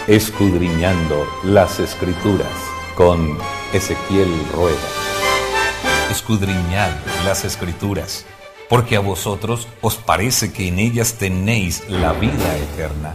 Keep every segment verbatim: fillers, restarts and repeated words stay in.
Escudriñando las Escrituras con Ezequiel Rueda. Escudriñad las Escrituras, porque a vosotros os parece que en ellas tenéis la vida eterna.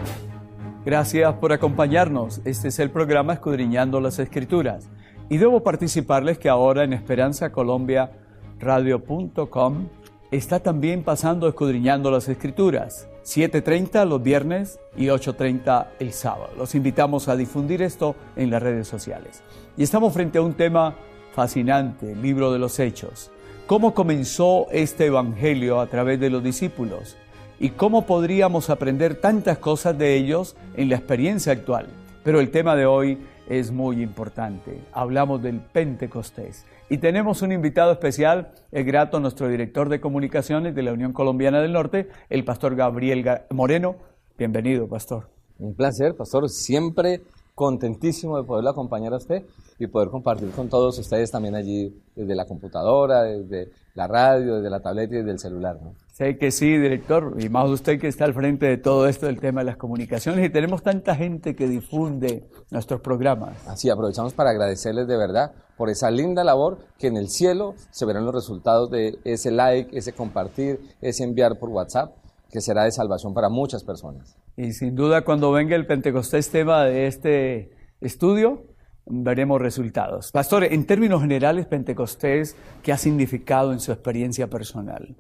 Gracias por acompañarnos. Este es el programa Escudriñando las Escrituras. Y debo participarles que ahora en esperanza colombia radio punto com está también pasando Escudriñando las Escrituras. siete treinta los viernes y ocho treinta el sábado. Los invitamos a difundir esto en las redes sociales. Y estamos frente a un tema fascinante, el libro de los Hechos. ¿Cómo comenzó este evangelio a través de los discípulos? ¿Y cómo podríamos aprender tantas cosas de ellos en la experiencia actual? Pero el tema de hoy es muy importante. Hablamos del Pentecostés. Y tenemos un invitado especial, el grato, nuestro director de comunicaciones de la Unión Colombiana del Norte, el pastor Gabriel Moreno. Bienvenido, pastor. Un placer, pastor. Siempre contentísimo de poderlo acompañar a usted y poder compartir con todos ustedes también allí desde la computadora, desde la radio, desde la tableta y desde el celular, ¿no? Sé que sí, director, y más usted que está al frente de todo esto del tema de las comunicaciones, y tenemos tanta gente que difunde nuestros programas. Así, aprovechamos para agradecerles de verdad por esa linda labor que en el cielo se verán los resultados de ese like, ese compartir, ese enviar por WhatsApp, que será de salvación para muchas personas. Y sin duda cuando venga el Pentecostés tema de este estudio, veremos resultados. Pastor, en términos generales, Pentecostés, ¿qué ha significado en su experiencia personal?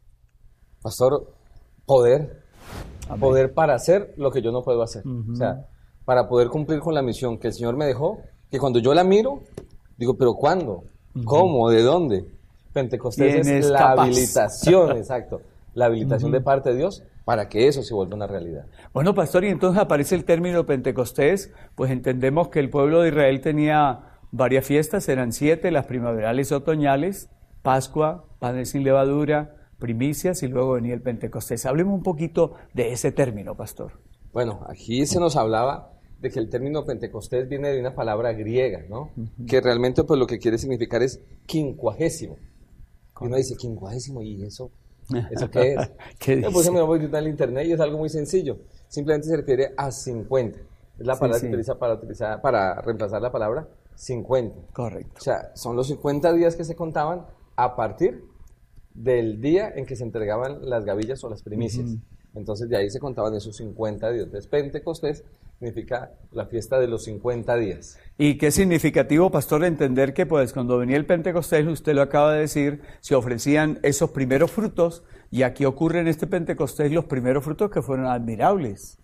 Pastor, poder, Amén. Poder para hacer lo que yo no puedo hacer. Uh-huh. O sea, para poder cumplir con la misión que el Señor me dejó, que cuando yo la miro, digo, ¿pero cuándo? Uh-huh. ¿Cómo? ¿De dónde? Pentecostés es la capaz? habilitación, exacto, la habilitación uh-huh. de parte de Dios para que eso se vuelva una realidad. Bueno, pastor, y entonces aparece el término Pentecostés, pues entendemos que el pueblo de Israel tenía varias fiestas, eran siete, las primaverales y otoñales, Pascua, panes sin levadura, primicias, y luego venía el Pentecostés. Hablemos un poquito de ese término, pastor. Bueno, aquí se nos hablaba de que el término Pentecostés viene de una palabra griega, ¿no? Uh-huh. Que realmente pues lo que quiere significar es quincuagésimo. Y uno dice, quincuagésimo, ¿y eso? ¿Eso qué es? ¿Qué Me puse a mirar en el internet y es algo muy sencillo. Simplemente se refiere a cincuenta. Es la palabra sí, sí. que utiliza para, utilizar, para reemplazar la palabra cincuenta. Correcto. O sea, son los cincuenta días que se contaban a partir del día en que se entregaban las gavillas o las primicias. Uh-huh. Entonces de ahí se contaban esos cincuenta días. Entonces Pentecostés significa la fiesta de los cincuenta días. Y qué significativo, pastor, entender que pues cuando venía el Pentecostés, usted lo acaba de decir, se ofrecían esos primeros frutos, y aquí ocurre en este Pentecostés los primeros frutos que fueron admirables.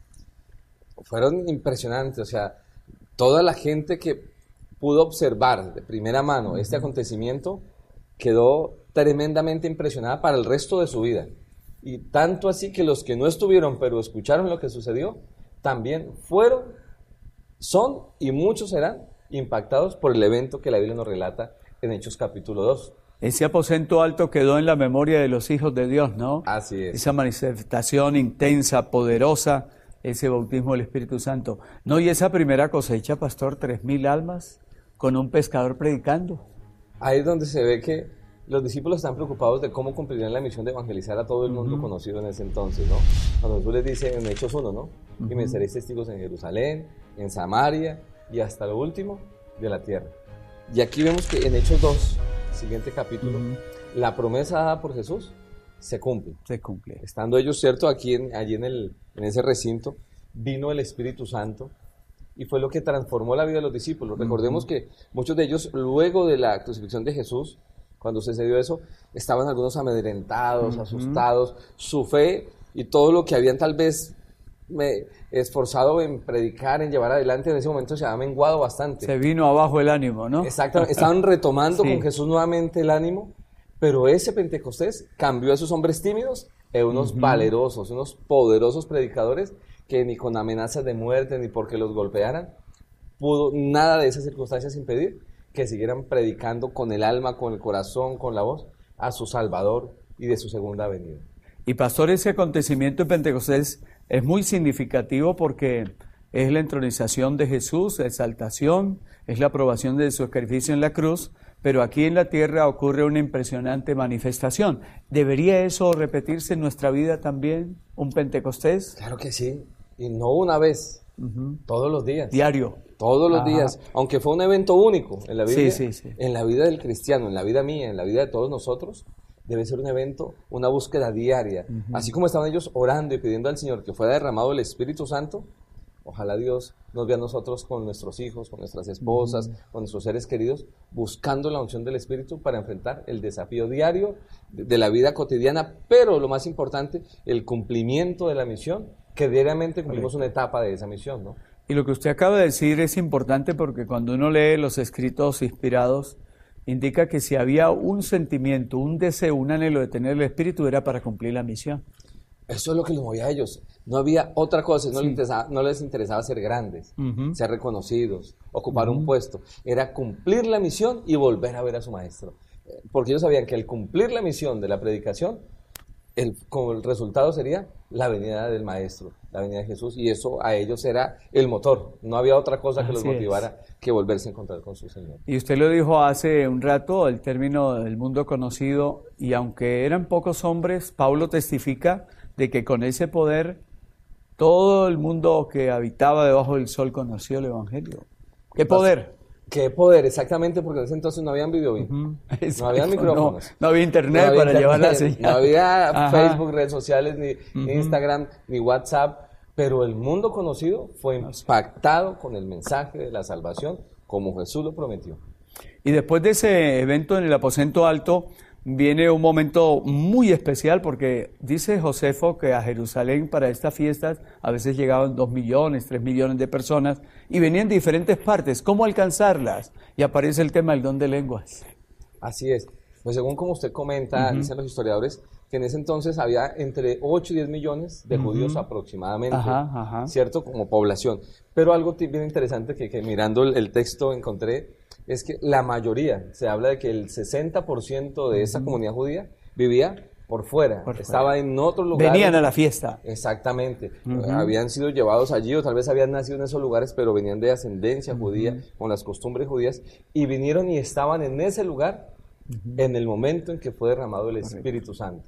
Fueron impresionantes, o sea, toda la gente que pudo observar de primera mano uh-huh. este acontecimiento quedó tremendamente impresionada para el resto de su vida. Y tanto así que los que no estuvieron, pero escucharon lo que sucedió, también fueron, son y muchos serán impactados por el evento que la Biblia nos relata en Hechos capítulo dos. Ese aposento alto quedó en la memoria de los hijos de Dios, ¿no? Así es. Esa manifestación intensa, poderosa, ese bautismo del Espíritu Santo. No, y esa primera cosecha, pastor, tres mil almas con un pescador predicando. Ahí es donde se ve que los discípulos están preocupados de cómo cumplirían la misión de evangelizar a todo el mundo uh-huh. conocido en ese entonces, ¿no? Cuando Jesús les dice en Hechos uno, ¿no? Uh-huh. Y me seréis testigos en Jerusalén, en Samaria y hasta lo último de la tierra. Y aquí vemos que en Hechos dos, siguiente capítulo, uh-huh. la promesa dada por Jesús se cumple. Se cumple. Estando ellos, cierto, aquí en, allí en, el, en ese recinto, vino el Espíritu Santo y fue lo que transformó la vida de los discípulos. Uh-huh. Recordemos que muchos de ellos, luego de la crucifixión de Jesús, cuando sucedió eso, estaban algunos amedrentados, uh-huh. asustados, su fe y todo lo que habían tal vez me, esforzado en predicar, en llevar adelante, en ese momento se había menguado bastante. Se vino abajo el ánimo, ¿no? Exactamente, estaban retomando sí. sí. con Jesús nuevamente el ánimo, pero ese Pentecostés cambió a esos hombres tímidos en unos uh-huh. valerosos, unos poderosos predicadores que ni con amenazas de muerte, ni porque los golpearan, pudo nada de esas circunstancias impedir que siguieran predicando con el alma, con el corazón, con la voz, a su Salvador y de su segunda venida. Y pastor, ese acontecimiento de Pentecostés es muy significativo porque es la entronización de Jesús, la exaltación, es la aprobación de su sacrificio en la cruz, pero aquí en la tierra ocurre una impresionante manifestación. ¿Debería eso repetirse en nuestra vida también, un Pentecostés? Claro que sí, y no una vez, Uh-huh. Todos los días. Diario. Todos los Ajá. días. Aunque fue un evento único en la Biblia, Sí, sí, sí. en la vida del cristiano, en la vida mía, en la vida de todos nosotros, debe ser un evento, una búsqueda diaria. Uh-huh. Así como estaban ellos orando y pidiendo al Señor que fuera derramado el Espíritu Santo, ojalá Dios nos vea a nosotros con nuestros hijos, con nuestras esposas, uh-huh. con nuestros seres queridos, buscando la unción del Espíritu para enfrentar el desafío diario de, de la vida cotidiana, pero lo más importante, el cumplimiento de la misión, que diariamente cumplimos una etapa de esa misión, ¿no? Y lo que usted acaba de decir es importante porque cuando uno lee los escritos inspirados, indica que si había un sentimiento, un deseo, un anhelo de tener el Espíritu, era para cumplir la misión. Eso es lo que los movía a ellos. No había otra cosa, no, Sí. les, interesaba, no les interesaba ser grandes, uh-huh. ser reconocidos, ocupar uh-huh. un puesto. Era cumplir la misión y volver a ver a su maestro. Porque ellos sabían que al cumplir la misión de la predicación, el, como el resultado sería la venida del maestro, la venida de Jesús, y eso a ellos era el motor. No había otra cosa que Así los motivara es. que volverse a encontrar con su Señor. Y usted lo dijo hace un rato, el término del mundo conocido, y aunque eran pocos hombres, Pablo testifica de que con ese poder todo el mundo que habitaba debajo del sol conoció el Evangelio. ¿Qué poder? ¿Qué poder? Exactamente, porque en ese entonces no habían video, Uh-huh. no habían micrófonos. No, no había internet no había para internet, llevar la señal. No había Ajá. Facebook, redes sociales, ni, Uh-huh. ni Instagram, ni WhatsApp, pero el mundo conocido fue impactado con el mensaje de la salvación, como Jesús lo prometió. Y después de ese evento en el aposento alto, viene un momento muy especial porque dice Josefo que a Jerusalén para estas fiestas a veces llegaban dos millones, tres millones de personas y venían de diferentes partes. ¿Cómo alcanzarlas? Y aparece el tema del don de lenguas. Así es. Pues según como usted comenta, uh-huh. dicen los historiadores, que en ese entonces había entre ocho y diez millones de uh-huh. judíos aproximadamente, ajá, ajá. ¿cierto? Como población. Pero algo bien interesante que, que mirando el, el texto encontré es que la mayoría, se habla de que el sesenta por ciento de esa uh-huh. comunidad judía vivía por fuera, por estaba fuera. En otros lugares. Venían a la fiesta. Exactamente. Uh-huh. Habían sido llevados allí o tal vez habían nacido en esos lugares, pero venían de ascendencia uh-huh. judía, con las costumbres judías, y vinieron y estaban en ese lugar uh-huh. en el momento en que fue derramado el Espíritu Santo.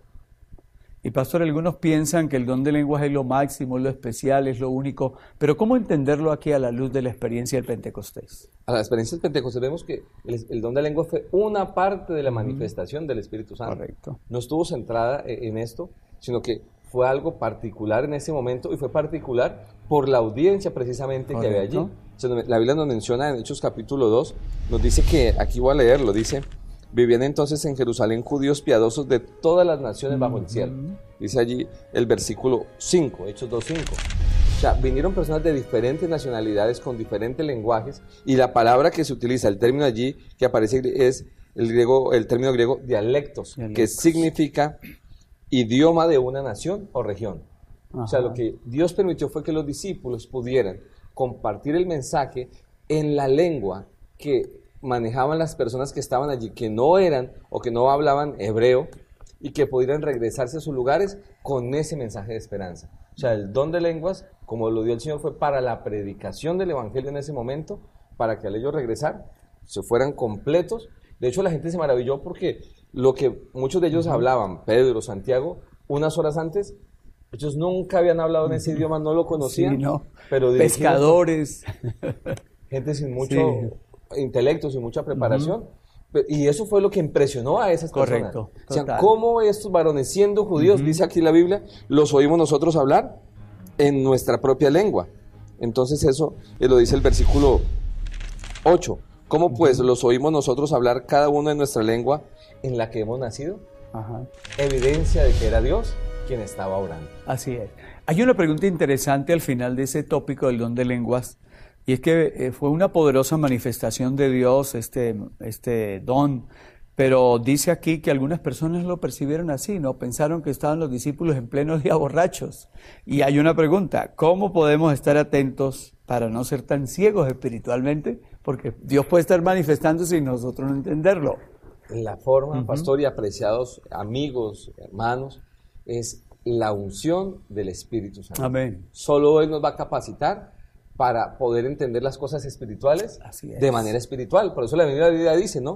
Y pastor, algunos piensan que el don de lenguas es lo máximo, es lo especial, es lo único, pero ¿cómo entenderlo aquí a la luz de la experiencia del Pentecostés? A la experiencia del Pentecostés vemos que el, el don de lenguas fue una parte de la manifestación mm. del Espíritu Santo. Correcto. No estuvo centrada en esto, sino que fue algo particular en ese momento y fue particular por la audiencia precisamente Correcto. Que había allí. O sea, la Biblia nos menciona en Hechos capítulo dos, nos dice que, aquí voy a leerlo, dice... Vivían entonces en Jerusalén judíos piadosos de todas las naciones bajo el cielo. Dice allí el versículo cinco, Hechos dos cinco. O sea, vinieron personas de diferentes nacionalidades con diferentes lenguajes y la palabra que se utiliza, el término allí que aparece es el griego, el término griego dialectos, dialectos. Que significa idioma de una nación o región. Ajá. O sea, lo que Dios permitió fue que los discípulos pudieran compartir el mensaje en la lengua que manejaban las personas que estaban allí, que no eran o que no hablaban hebreo y que pudieran regresarse a sus lugares con ese mensaje de esperanza. O sea, el don de lenguas, como lo dio el Señor, fue para la predicación del Evangelio en ese momento, para que al ellos regresar se fueran completos. De hecho, la gente se maravilló porque lo que muchos de ellos uh-huh. hablaban, Pedro, Santiago, unas horas antes, ellos nunca habían hablado en ese uh-huh. idioma, no lo conocían. Sí, no. Pero pescadores. Gente sin mucho... Sí. intelectos y mucha preparación, uh-huh. y eso fue lo que impresionó a esas personas. Correcto, o sea, cómo estos varones siendo judíos, uh-huh. dice aquí la Biblia, los oímos nosotros hablar en nuestra propia lengua. Entonces eso eh, lo dice el versículo ocho. ¿Cómo uh-huh. pues los oímos nosotros hablar cada uno en nuestra lengua en la que hemos nacido? Uh-huh. Evidencia de que era Dios quien estaba orando. Así es. Hay una pregunta interesante al final de ese tópico del don de lenguas. Y es que eh, fue una poderosa manifestación de Dios este, este don, pero dice aquí que algunas personas lo percibieron así, ¿no? Pensaron que estaban los discípulos en pleno día borrachos. Y hay una pregunta, ¿cómo podemos estar atentos para no ser tan ciegos espiritualmente? Porque Dios puede estar manifestándose y nosotros no entenderlo. La forma, uh-huh. pastor y apreciados amigos, hermanos, es la unción del Espíritu Santo. Amén. Solo Él nos va a capacitar para poder entender las cosas espirituales de manera espiritual. Por eso la Biblia dice, ¿no?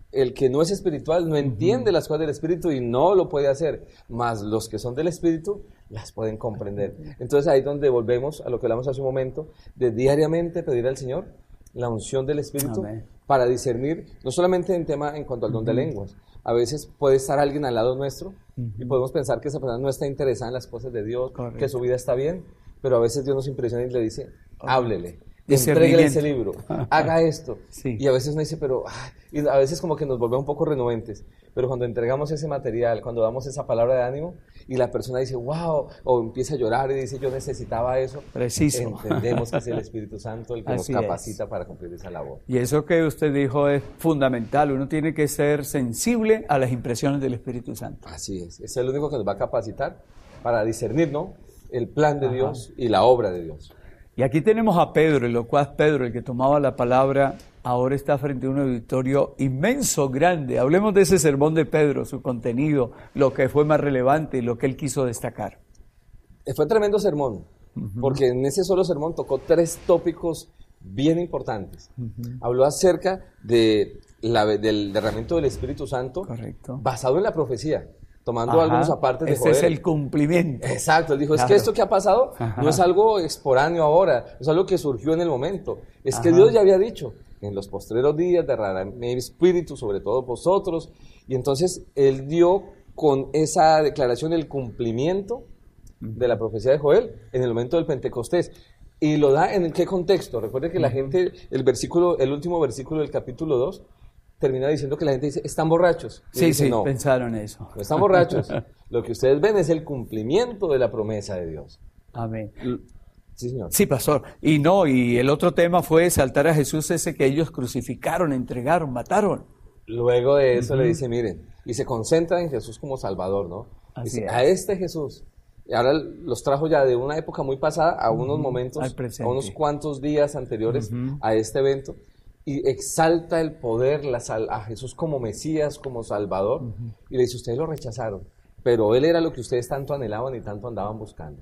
el que no es espiritual no entiende uh-huh. las cosas del Espíritu y no lo puede hacer, mas los que son del Espíritu las pueden comprender. Entonces ahí es donde volvemos a lo que hablamos hace un momento, de diariamente pedir al Señor la unción del Espíritu Amén. Para discernir, no solamente en tema en cuanto al don uh-huh. de lenguas. A veces puede estar alguien al lado nuestro uh-huh. y podemos pensar que esa persona no está interesada en las cosas de Dios, Correcto. Que su vida está bien, pero a veces Dios nos impresiona y le dice, háblele. Entréguele ese libro, haga esto. Sí. Y a veces uno dice, pero, ay, y a veces como que nos volvemos un poco renuentes. Pero cuando entregamos ese material, cuando damos esa palabra de ánimo, y la persona dice, wow, o empieza a llorar y dice, yo necesitaba eso. Preciso. Entendemos que es el Espíritu Santo el que Así nos capacita es. Para cumplir esa labor. Y eso que usted dijo es fundamental. Uno tiene que ser sensible a las impresiones del Espíritu Santo. Así es. Es el único que nos va a capacitar para discernir, ¿no?, el plan de Ajá. Dios y la obra de Dios. Y aquí tenemos a Pedro, el locuaz Pedro, el que tomaba la palabra, ahora está frente a un auditorio inmenso, grande. Hablemos de ese sermón de Pedro, su contenido, lo que fue más relevante y lo que él quiso destacar. Fue tremendo sermón, uh-huh. porque en ese solo sermón tocó tres tópicos bien importantes. Uh-huh. Habló acerca de la, del derramamiento del Espíritu Santo, Correcto. Basado en la profecía. Tomando Ajá, algunos apartes de ese Joel. Es el cumplimiento. Exacto, él dijo, claro. es que esto que ha pasado Ajá. no es algo exporáneo ahora, es algo que surgió en el momento. Es Ajá. que Dios ya había dicho, en los postreros días derramaré mi espíritu sobre todos vosotros. Y entonces él dio con esa declaración el cumplimiento de la profecía de Joel en el momento del Pentecostés. Y lo da en qué contexto. Recuerde que la gente, el versículo, el último versículo del capítulo dos, termina diciendo que la gente dice, están borrachos. Y sí, dice, sí, no, pensaron eso. No están borrachos. Lo que ustedes ven es el cumplimiento de la promesa de Dios. Amén. Sí, señor. Sí, pastor. Y no, y el otro tema fue exaltar a Jesús ese que ellos crucificaron, entregaron, mataron. Luego de eso uh-huh. le dice, miren, y se concentra en Jesús como Salvador, ¿no? Así dice, es. A este Jesús. Y ahora los trajo ya de una época muy pasada a unos uh-huh. momentos, a unos cuantos días anteriores uh-huh. a este evento. Y exalta el poder la sal, a Jesús como Mesías, como Salvador. Uh-huh. Y le dice, ustedes lo rechazaron, pero Él era lo que ustedes tanto anhelaban y tanto andaban buscando.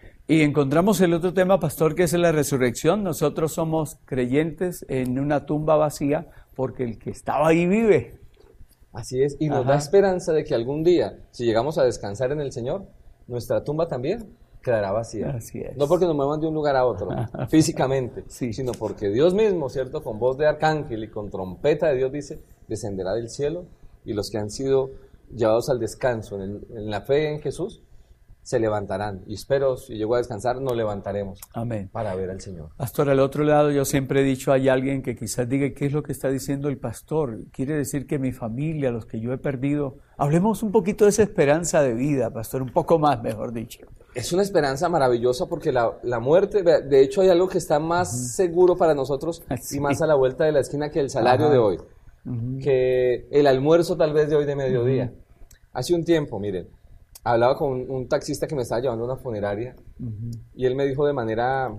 Y encontramos el otro tema, pastor, que es la resurrección. Nosotros somos creyentes en una tumba vacía porque el que estaba ahí vive. Así es, y nos Ajá. da esperanza de que algún día, si llegamos a descansar en el Señor, nuestra tumba también quedará vacía. Así es. No porque nos muevan de un lugar a otro, físicamente, sí. sino porque Dios mismo, ¿cierto? Con voz de arcángel y con trompeta de Dios dice, descenderá del cielo y los que han sido llevados al descanso en, el, en la fe en Jesús, se levantarán. Y espero, si llego a descansar, nos levantaremos. Amén. Para ver al Señor. Pastor, al otro lado yo siempre he dicho, hay alguien que quizás diga, ¿qué es lo que está diciendo el pastor? Quiere decir que mi familia, los que yo he perdido, hablemos un poquito de esa esperanza de vida, pastor, un poco más, mejor dicho. Es una esperanza maravillosa porque la, la muerte, de hecho hay algo que está más uh-huh. seguro para nosotros sí. y más a la vuelta de la esquina que el salario uh-huh. de hoy, uh-huh. que el almuerzo tal vez de hoy de mediodía. Uh-huh. Hace un tiempo, miren, hablaba con un, un taxista que me estaba llevando a una funeraria uh-huh. y él me dijo de manera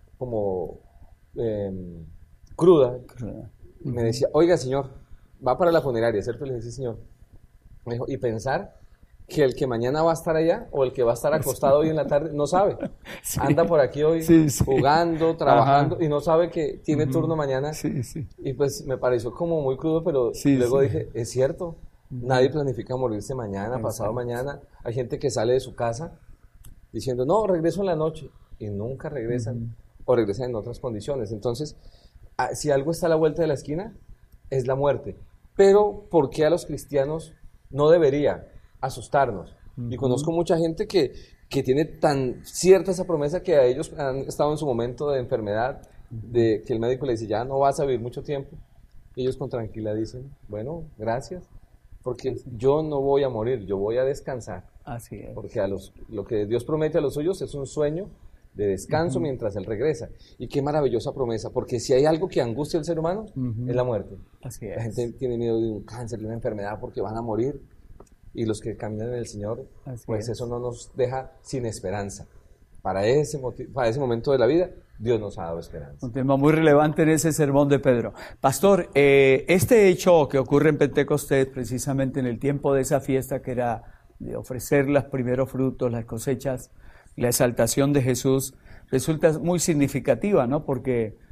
como eh, cruda, uh-huh. me decía, oiga señor, va para la funeraria, ¿cierto? Le dije, sí señor. Me dijo, y pensar que el que mañana va a estar allá o el que va a estar acostado hoy en la tarde no sabe. Sí. Anda por aquí hoy sí, sí. jugando, trabajando Ajá. y no sabe que tiene uh-huh. turno mañana. Sí, sí. Y pues me pareció como muy crudo, pero sí, luego sí. dije, es cierto, uh-huh. nadie planifica morirse mañana, Exacto. pasado mañana. Hay gente que sale de su casa diciendo, no, regreso en la noche y nunca regresan uh-huh. o regresan en otras condiciones. Entonces, si algo está a la vuelta de la esquina, es la muerte. Pero, ¿por qué a los cristianos no debería asustarnos? Uh-huh. Y conozco mucha gente que, que tiene tan cierta esa promesa que a ellos han estado en su momento de enfermedad, de que el médico le dice, ya no vas a vivir mucho tiempo. Y ellos con tranquilidad dicen, bueno, gracias, porque yo no voy a morir, yo voy a descansar. Así es. Porque a los, lo que Dios promete a los suyos es un sueño de descanso uh-huh. mientras Él regresa. Y qué maravillosa promesa, porque si hay algo que angustia al ser humano, uh-huh. es la muerte. Así es. La gente tiene miedo de un cáncer, de una enfermedad, porque van a morir. Y los que caminan en el Señor, Así pues es. Eso no nos deja sin esperanza. Para ese, motivo, para ese momento de la vida, Dios nos ha dado esperanza. Un tema muy relevante en ese sermón de Pedro. Pastor, eh, este hecho que ocurre en Pentecostés, precisamente en el tiempo de esa fiesta que era de ofrecer los primeros frutos, las cosechas, la exaltación de Jesús, resulta muy significativa, ¿no? Porque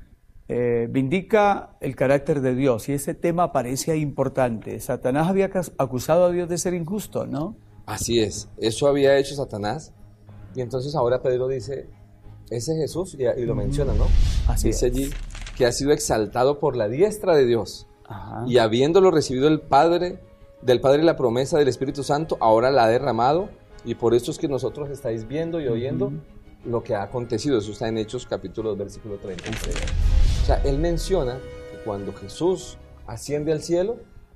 eh, vindica el carácter de Dios y ese tema parece importante. Satanás había acusado a Dios de ser injusto, ¿no? Así es, eso había hecho Satanás y entonces ahora Pedro dice, ese Jesús, y, y lo menciona, ¿no? Así dice es. allí que ha sido exaltado por la diestra de Dios. Ajá. Y habiéndolo recibido el Padre, del Padre la promesa del Espíritu Santo, ahora la ha derramado y por eso es que nosotros estáis viendo y oyendo uh-huh. lo que ha acontecido. Eso está en Hechos capítulo dos, versículo treinta y seis. O sea, él menciona que cuando Jesús asciende al cielo,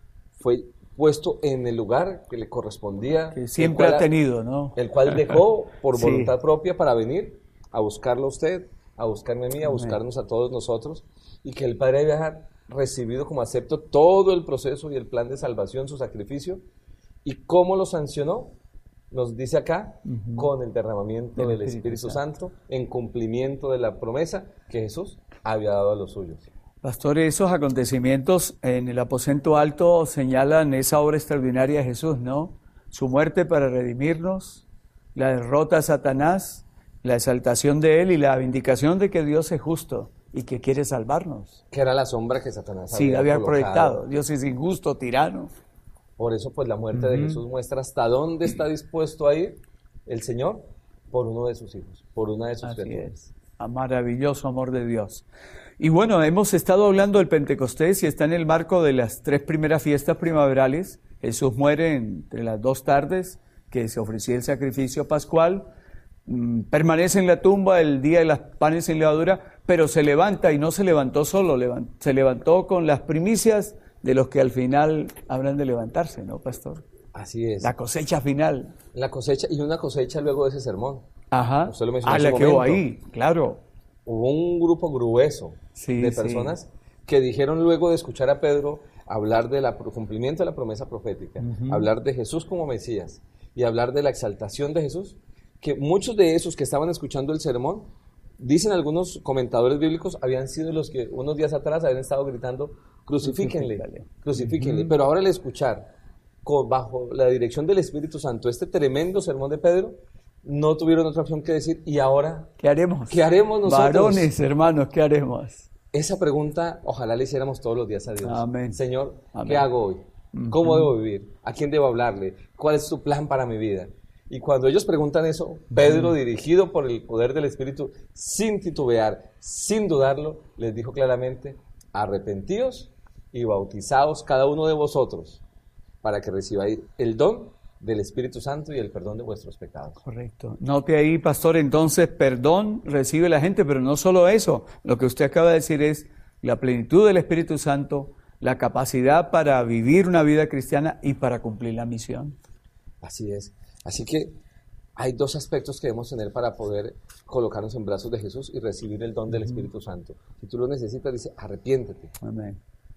fue puesto en el lugar que le correspondía. Que siempre ha tenido, ¿no? El cual dejó por sí. voluntad propia para venir a buscarlo a usted, a buscarme a mí, a buscarnos a todos nosotros, y que el Padre había recibido como acepto todo el proceso y el plan de salvación, su sacrificio, y cómo lo sancionó, nos dice acá, uh-huh. con el derramamiento el del Espíritu, Espíritu Santo, Santo, en cumplimiento de la promesa que Jesús había dado a los suyos. Pastor, esos acontecimientos en el aposento alto señalan esa obra extraordinaria de Jesús, ¿no? Su muerte para redimirnos, la derrota a Satanás, la exaltación de Él y la vindicación de que Dios es justo y que quiere salvarnos. Que era la sombra que Satanás sí, había, había colocado. proyectado. Dios es injusto, tirano. Por eso, pues, la muerte uh-huh. de Jesús muestra hasta dónde está dispuesto a ir el Señor por uno de sus hijos, por una de sus Así criaturas. es. A maravilloso amor de Dios. Y bueno, hemos estado hablando del Pentecostés y está en el marco de las tres primeras fiestas primaverales. Jesús muere entre las dos tardes que se ofrecía el sacrificio pascual. Permanece en la tumba el día de las panes sin levadura, pero se levanta y no se levantó solo, levant- se levantó con las primicias de los que al final habrán de levantarse, ¿no, pastor? Así es. La cosecha final. La cosecha, y una cosecha luego de ese sermón. Ajá. Usted lo mencionó Ah, en la su quedó momento. ahí, claro. Hubo un grupo grueso sí, de personas sí. que dijeron luego de escuchar a Pedro hablar del cumplimiento de la promesa profética, uh-huh. hablar de Jesús como Mesías y hablar de la exaltación de Jesús, que muchos de esos que estaban escuchando el sermón, dicen algunos comentadores bíblicos, habían sido los que unos días atrás habían estado gritando, crucifíquenle, crucifíquenle. Uh-huh. Pero ahora al escuchar, con, bajo la dirección del Espíritu Santo, este tremendo sermón de Pedro, no tuvieron otra opción que decir, ¿y ahora? ¿Qué haremos? ¿Qué haremos nosotros? Varones, hermanos, ¿qué haremos? Esa pregunta, ojalá le hiciéramos todos los días a Dios. Amén. Señor, Amén. ¿qué hago hoy? ¿Cómo uh-huh. debo vivir? ¿A quién debo hablarle? ¿Cuál es su plan para mi vida? Y cuando ellos preguntan eso, Pedro, uh-huh. dirigido por el poder del Espíritu, sin titubear, sin dudarlo, les dijo claramente, arrepentíos y bautizaos cada uno de vosotros, para que recibáis el don del Espíritu Santo y el perdón de vuestros pecados. Correcto. Note ahí, pastor, entonces, perdón recibe la gente, pero no solo eso. Lo que usted acaba de decir es la plenitud del Espíritu Santo, la capacidad para vivir una vida cristiana y para cumplir la misión. Así es. Así que hay dos aspectos que debemos tener para poder colocarnos en brazos de Jesús y recibir el don del Espíritu Santo. Si tú lo necesitas, dice, arrepiéntete. Amén.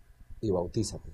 Y bautízate.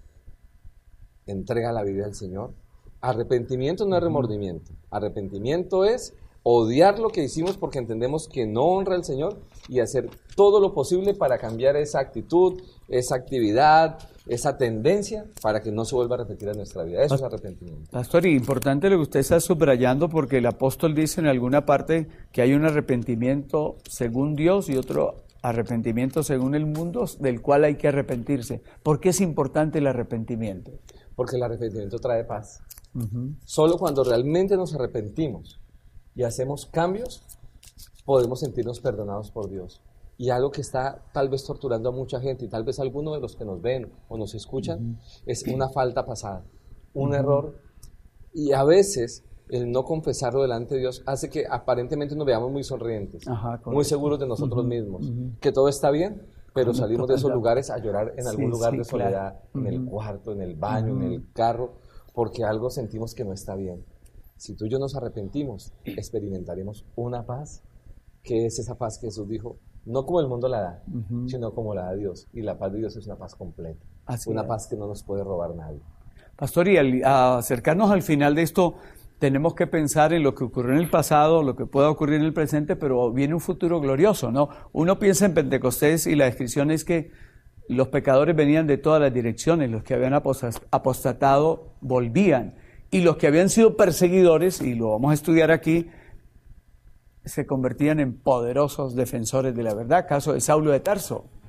Entrega la vida al Señor. Arrepentimiento no es remordimiento. Arrepentimiento es odiar lo que hicimos porque entendemos que no honra al Señor y hacer todo lo posible para cambiar esa actitud, esa actividad, esa tendencia para que no se vuelva a repetir en nuestra vida. Eso es arrepentimiento. Pastor, y importante lo que usted está subrayando porque el apóstol dice en alguna parte que hay un arrepentimiento según Dios y otro arrepentimiento según el mundo del cual hay que arrepentirse. ¿Por qué es importante el arrepentimiento? Porque el arrepentimiento trae paz. Uh-huh. Solo cuando realmente nos arrepentimos y hacemos cambios, podemos sentirnos perdonados por Dios. Y algo que está tal vez torturando a mucha gente, y tal vez alguno de los que nos ven o nos escuchan, uh-huh. es una falta pasada, un uh-huh. error. Y a veces el no confesarlo delante de Dios hace que aparentemente nos veamos muy sonrientes, Ajá, muy seguros de nosotros uh-huh. mismos, uh-huh. que todo está bien, pero salimos de esos lugares a llorar en algún sí, lugar sí, de soledad, claro. en uh-huh. el cuarto, en el baño, uh-huh. en el carro, porque algo sentimos que no está bien. Si tú y yo nos arrepentimos, experimentaremos una paz, que es esa paz que Jesús dijo, no como el mundo la da, uh-huh. sino como la da Dios. Y la paz de Dios es una paz completa, Así una es. paz que no nos puede robar nadie. Pastor, y al a acercarnos al final de esto, tenemos que pensar en lo que ocurrió en el pasado, lo que pueda ocurrir en el presente, pero viene un futuro glorioso, ¿no? Uno piensa en Pentecostés y la descripción es que los pecadores venían de todas las direcciones, los que habían apostatado volvían, y los que habían sido perseguidores, y lo vamos a estudiar aquí, se convertían en poderosos defensores de la verdad, caso de Saulo de Tarso.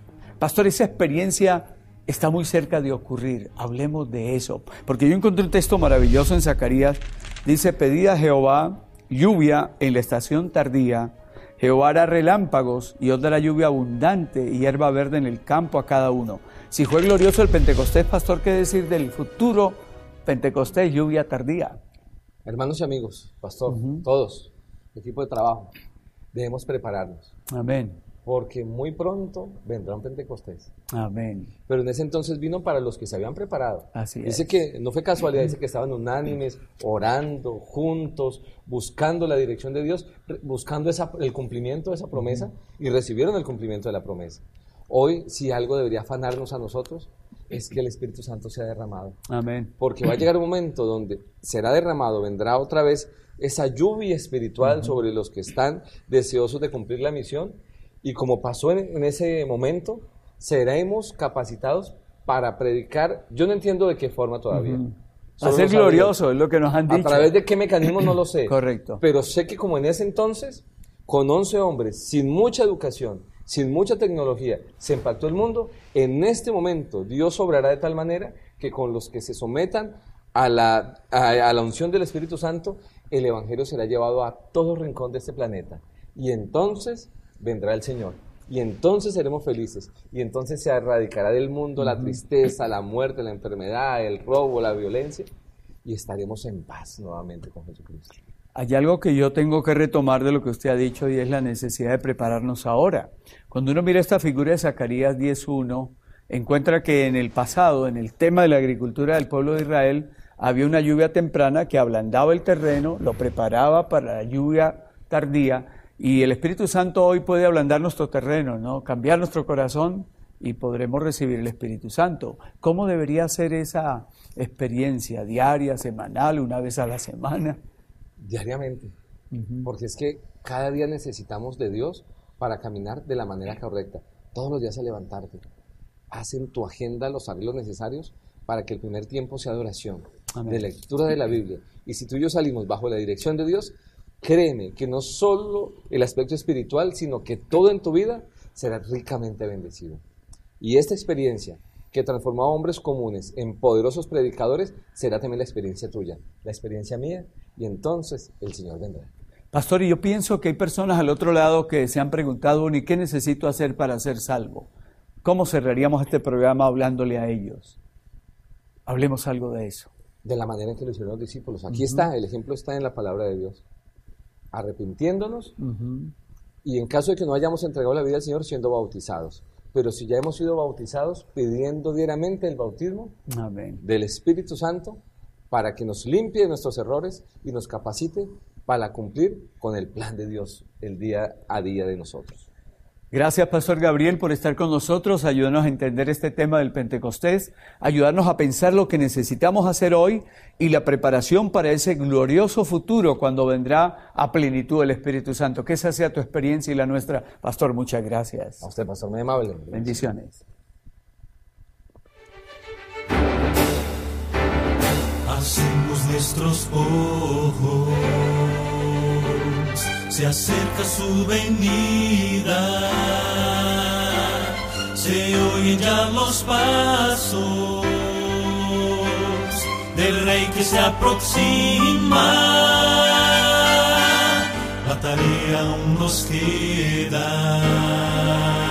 Pastor, esa experiencia está muy cerca de ocurrir. Hablemos de eso. Porque yo encontré un texto maravilloso en Zacarías. Dice, pedid a Jehová lluvia en la estación tardía. Jehová hará relámpagos y os dará lluvia abundante y hierba verde en el campo a cada uno. Si fue glorioso el Pentecostés, pastor, ¿qué decir del futuro Pentecostés, lluvia tardía? Hermanos y amigos, pastor, Uh-huh. todos, equipo de trabajo, debemos prepararnos. Amén. Porque muy pronto vendrá un Pentecostés. Amén. Pero en ese entonces vino para los que se habían preparado. Así es. Dice que no fue casualidad, dice que estaban unánimes, orando, juntos, buscando la dirección de Dios, re- buscando esa, el cumplimiento de esa promesa, y recibieron el cumplimiento de la promesa. Hoy, si algo debería afanarnos a nosotros, es que el Espíritu Santo sea derramado. Amén. Porque va a llegar un momento donde será derramado, vendrá otra vez esa lluvia espiritual uh-huh. sobre los que están deseosos de cumplir la misión. Y como pasó en, en ese momento, seremos capacitados para predicar. Yo no entiendo de qué forma todavía. Uh-huh. Solo A ser lo sabe glorioso, Dios. es lo que nos han dicho. A través de qué mecanismo no lo sé. Correcto. Pero sé que como en ese entonces, con once hombres, sin mucha educación, sin mucha tecnología, se impactó el mundo. En este momento, Dios obrará de tal manera que con los que se sometan a la, a, a la unción del Espíritu Santo, el Evangelio será llevado a todo rincón de este planeta. Y entonces vendrá el Señor, y entonces seremos felices, y entonces se erradicará del mundo uh-huh. la tristeza, la muerte, la enfermedad, el robo, la violencia, y estaremos en paz nuevamente con Jesucristo. Hay algo que yo tengo que retomar de lo que usted ha dicho, y es la necesidad de prepararnos ahora. Cuando uno mira esta figura de Zacarías diez uno, encuentra que en el pasado, en el tema de la agricultura del pueblo de Israel, había una lluvia temprana que ablandaba el terreno, lo preparaba para la lluvia tardía. Y el Espíritu Santo hoy puede ablandar nuestro terreno, ¿no? Cambiar nuestro corazón y podremos recibir el Espíritu Santo. ¿Cómo debería ser esa experiencia diaria, semanal, una vez a la semana? Diariamente, Uh-huh. porque es que cada día necesitamos de Dios para caminar de la manera correcta. Todos los días al levantarte, haz en tu agenda los arreglos necesarios para que el primer tiempo sea de oración, Amén. De lectura de la Biblia. Y si tú y yo salimos bajo la dirección de Dios, créeme que no solo el aspecto espiritual, sino que todo en tu vida será ricamente bendecido. Y esta experiencia que transformó a hombres comunes en poderosos predicadores será también la experiencia tuya, la experiencia mía, y entonces el Señor vendrá. Pastor, y yo pienso que hay personas al otro lado que se han preguntado, ¿y qué necesito hacer para ser salvo? ¿Cómo cerraríamos este programa hablándole a ellos? Hablemos algo de eso. De la manera en que lo hicieron los discípulos. Aquí Uh-huh. está, el ejemplo está en la palabra de Dios. Arrepintiéndonos Uh-huh. y en caso de que no hayamos entregado la vida al Señor, siendo bautizados. Pero si ya hemos sido bautizados, pidiendo diariamente el bautismo Amén. del Espíritu Santo para que nos limpie de nuestros errores y nos capacite para cumplir con el plan de Dios el día a día de nosotros. Gracias, Pastor Gabriel, por estar con nosotros, ayudarnos a entender este tema del Pentecostés, ayudarnos a pensar lo que necesitamos hacer hoy y la preparación para ese glorioso futuro cuando vendrá a plenitud el Espíritu Santo. Que esa sea tu experiencia y la nuestra. Pastor, muchas gracias. A usted, pastor, muy amable. Bendiciones. Hacemos nuestros ojos, se acerca su venida, se oyen ya los pasos del Rey que se aproxima. La tarea aún nos queda.